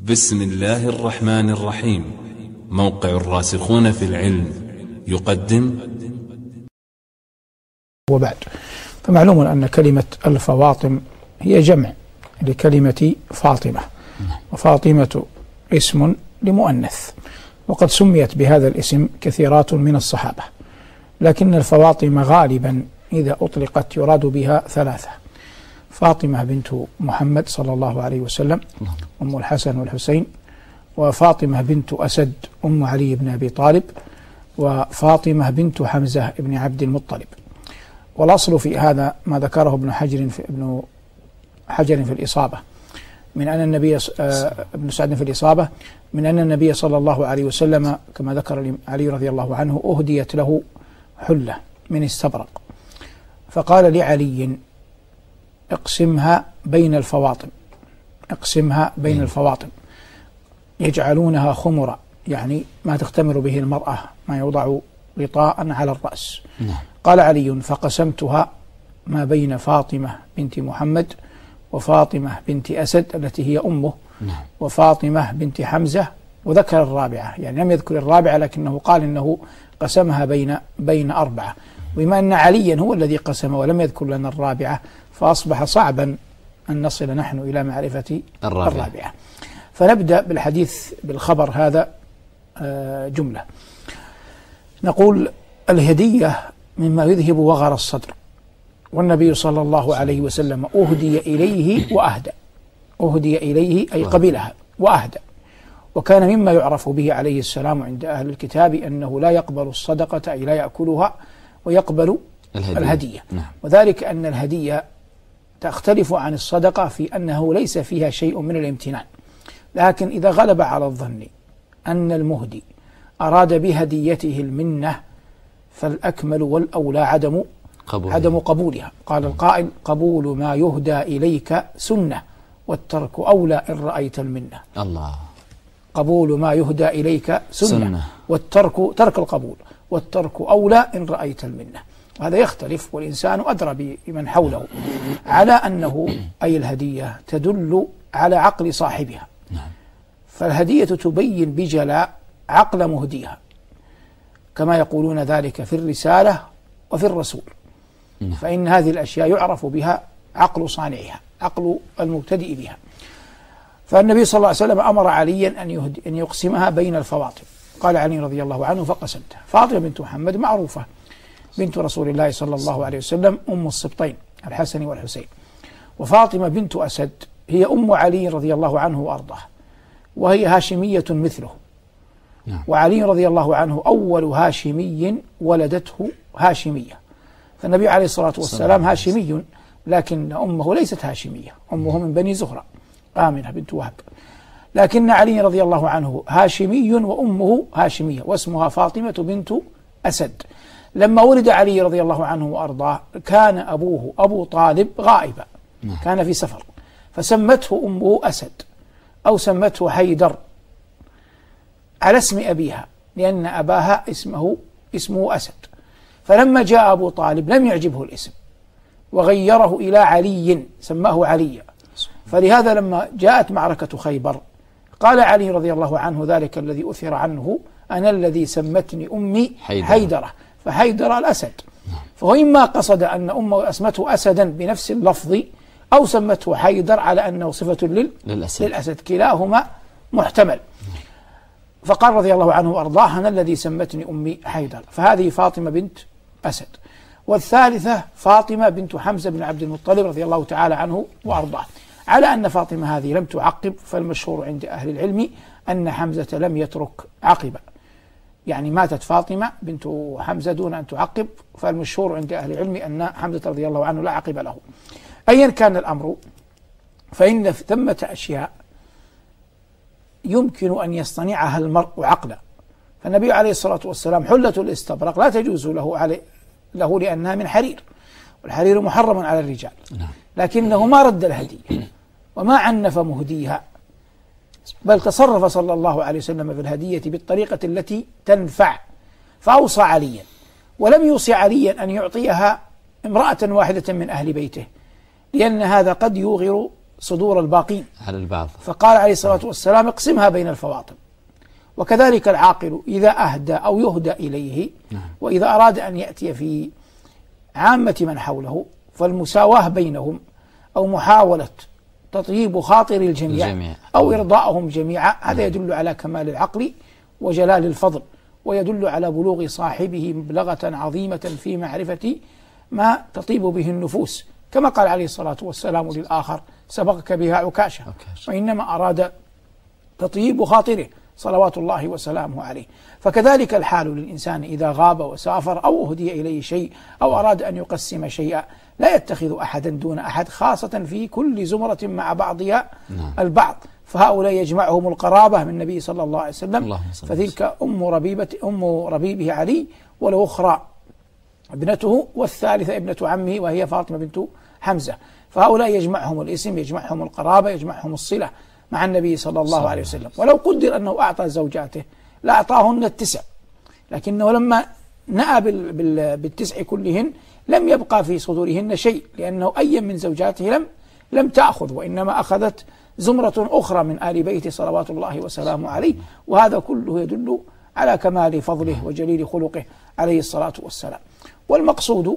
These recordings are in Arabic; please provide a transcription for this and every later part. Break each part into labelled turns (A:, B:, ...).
A: بسم الله الرحمن الرحيم. موقع الراسخون في العلم يقدم.
B: وبعد، فمعلوم أن كلمة الفواطم هي جمع لكلمة فاطمة، وفاطمة اسم لمؤنث، وقد سميت بهذا الاسم كثيرات من الصحابة، لكن الفواطم غالبا إذا أطلقت يراد بها ثلاثة: فاطمة بنت محمد صلى الله عليه وسلم أم الحسن والحسين، وفاطمة بنت أسد أم علي بن أبي طالب، وفاطمة بنت حمزة بن عبد المطلب. والأصل في هذا ما ذكره ابن حجر في الإصابة من أن النبي ابن سعد في الإصابة من أن النبي صلى الله عليه وسلم كما ذكر علي رضي الله عنه أهديت له حلة من استبرق، فقال لعلي: اقسمها بين الفواطم، اقسمها بين الفواطم، يجعلونها خمرا، يعني ما تختمر به المرأة، ما يوضع غطاء على الرأس. قال علي: فقسمتها ما بين فاطمة بنت محمد وفاطمة بنت أسد التي هي أمه، وفاطمة بنت حمزة، وذكر الرابعة، يعني لم يذكر الرابعة لكنه قال إنه قسمها بين أربعة، وبما أن عليا هو الذي قسم ولم يذكر لنا الرابعة فأصبح صعبا أن نصل نحن إلى معرفة الرابعة. فنبدأ بالحديث بالخبر هذا جملة. نقول: الهدية مما يذهب وغر الصدر، والنبي صلى الله عليه وسلم أهدي إليه وأهدى، أهدي إليه أي قبلها وأهدى، وكان مما يعرف به عليه السلام عند أهل الكتاب أنه لا يقبل الصدقة أي لا يأكلها ويقبل الهدية. وذلك أن الهدية تختلف عن الصدقة في أنه ليس فيها شيء من الامتنان، لكن إذا غلب على الظن أن المهدي أراد بهديته المنة فالأكمل والأولى عدم قبولها. قال القائل: قبول ما يهدى إليك سنة والترك أولى إن رأيت المنة. الله. قبول ما يهدى إليك سنة ترك القبول، والترك أولى إن رأيت المنة. وهذا يختلف، والإنسان أدرى بمن حوله على أنه أي الهدية تدل على عقل صاحبها، فالهدية تبين بجلاء عقل مهديها، كما يقولون ذلك في الرسالة وفي الرسول، فإن هذه الأشياء يعرف بها عقل صانعها، عقل المبتدئ بها. فالنبي صلى الله عليه وسلم أمر عليا أن يقسمها بين الفواطم. قال علي رضي الله عنه: فقسمتها. فاطمة بنت محمد معروفة، بنت رسول الله صلى الله عليه وسلم، أم السبطين الحسن والحسين. وفاطمة بنت أسد هي أم علي رضي الله عنه وأرضاه، وهي هاشمية مثله، وعلي رضي الله عنه أول هاشمي ولدته هاشمية، فالنبي عليه الصلاة والسلام هاشمي، لكن أمه ليست هاشمية، أمه من بني زهرة آمنة بنت وهب، لكن علي رضي الله عنه هاشمي وأمه هاشمية، واسمها فاطمة بنت أسد. لما ولد علي رضي الله عنه وأرضاه كان أبوه أبو طالب غائبا، كان في سفر، فسمته أمه أسد أو سمته حيدر على اسم أبيها، لأن أباها اسمه أسد. فلما جاء أبو طالب لم يعجبه الاسم وغيره إلى علي، سماه علي. فلهذا لما جاءت معركة خيبر قال علي رضي الله عنه ذلك الذي أثر عنه: أنا الذي سمتني أمي حيدرة، فحيدر الأسد. فهو إما قصد أن أمه أسمته أسدا بنفس اللفظ، أو سمته حيدر على أنه صفة للأسد، كلاهما محتمل. فقال رضي الله عنه وأرضاه: أنا الذي سمتني أمي حيدر. فهذه فاطمة بنت أسد. والثالثة فاطمة بنت حمزة بن عبد المطلب رضي الله تعالى عنه وأرضاه. على أن فاطمة هذه لم تعقب، فالمشهور عند أهل العلم أن حمزة لم يترك عقبا، يعني ماتت فاطمة بنت حمزة دون أن تعقب، فالمشهور عند أهل العلم أن حمزة رضي الله عنه لا عقب له. أيا كان الأمر، فإن ثمة أشياء يمكن أن يصطنعها المرء عقلا. فالنبي عليه الصلاة والسلام حلة الاستبرق لا تجوز له لأنها من حرير، والحرير محرم على الرجال، لكنه ما رد الهدية وما عنف مهديها، بل تصرف صلى الله عليه وسلم في الهدية بالطريقة التي تنفع، فأوصى عليا، ولم يوصي عليا أن يعطيها امرأة واحدة من أهل بيته، لأن هذا قد يوغر صدور الباقين
C: على البعض.
B: فقال عليه الصلاة والسلام اقسمها بين الفواطم. وكذلك العاقل إذا أهدى أو يهدى إليه وإذا أراد أن يأتي في عامة من حوله فالمساواة بينهم أو محاولة تطيب خاطر الجميع أو إرضاءهم جميعا، هذا يدل على كمال العقل وجلال الفضل، ويدل على بلوغ صاحبه مبلغة عظيمة في معرفة ما تطيب به النفوس، كما قال عليه الصلاة والسلام للآخر سبقك بها عكاشة، وإنما أراد تطيب خاطره صلوات الله وسلامه عليه. فكذلك الحال للإنسان إذا غاب وسافر أو أهدي إليه شيء أو أراد أن يقسم شيئا لا يتخذ أحدا دون أحد، خاصة في كل زمرة مع بعضها البعض، فهؤلاء يجمعهم القرابة من النبي صلى الله عليه وسلم، فتلك أم ربيبه علي، والأخرى ابنته، والثالثة ابنة عمه وهي فاطمة بنت حمزة، فهؤلاء يجمعهم الاسم، يجمعهم القرابة، يجمعهم الصلة مع النبي صلى الله عليه وسلم. ولو قدر أنه أعطى زوجاته لأعطاهن التسع، لكنه لما نأى بالتسع كلهن لم يبقى في صدورهن شيء، لأنه أي من زوجاته لم تأخذ، وإنما أخذت زمرة أخرى من آل بيته صلوات الله وسلامه عليه، وهذا كله يدل على كمال فضله وجليل خلقه عليه الصلاة والسلام. والمقصود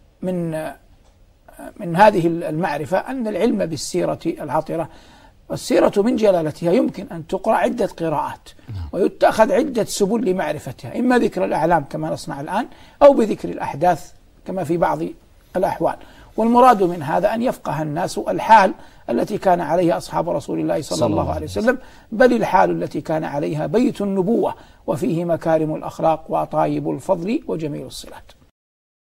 B: من هذه المعرفة أن العلم بالسيرة العطرة، والسيرة من جلالتها يمكن أن تقرأ عدة قراءات ويتخذ عدة سبل لمعرفتها، إما ذكر الأعلام كما نصنع الآن أو بذكر الأحداث كما في بعض الأحوال. والمراد من هذا أن يفقه الناس الحال التي كان عليها أصحاب رسول الله صلى الله عليه وسلم، بل الحال التي كان عليها بيت النبوة، وفيه مكارم الأخلاق وطايب الفضل وجميل الصلات.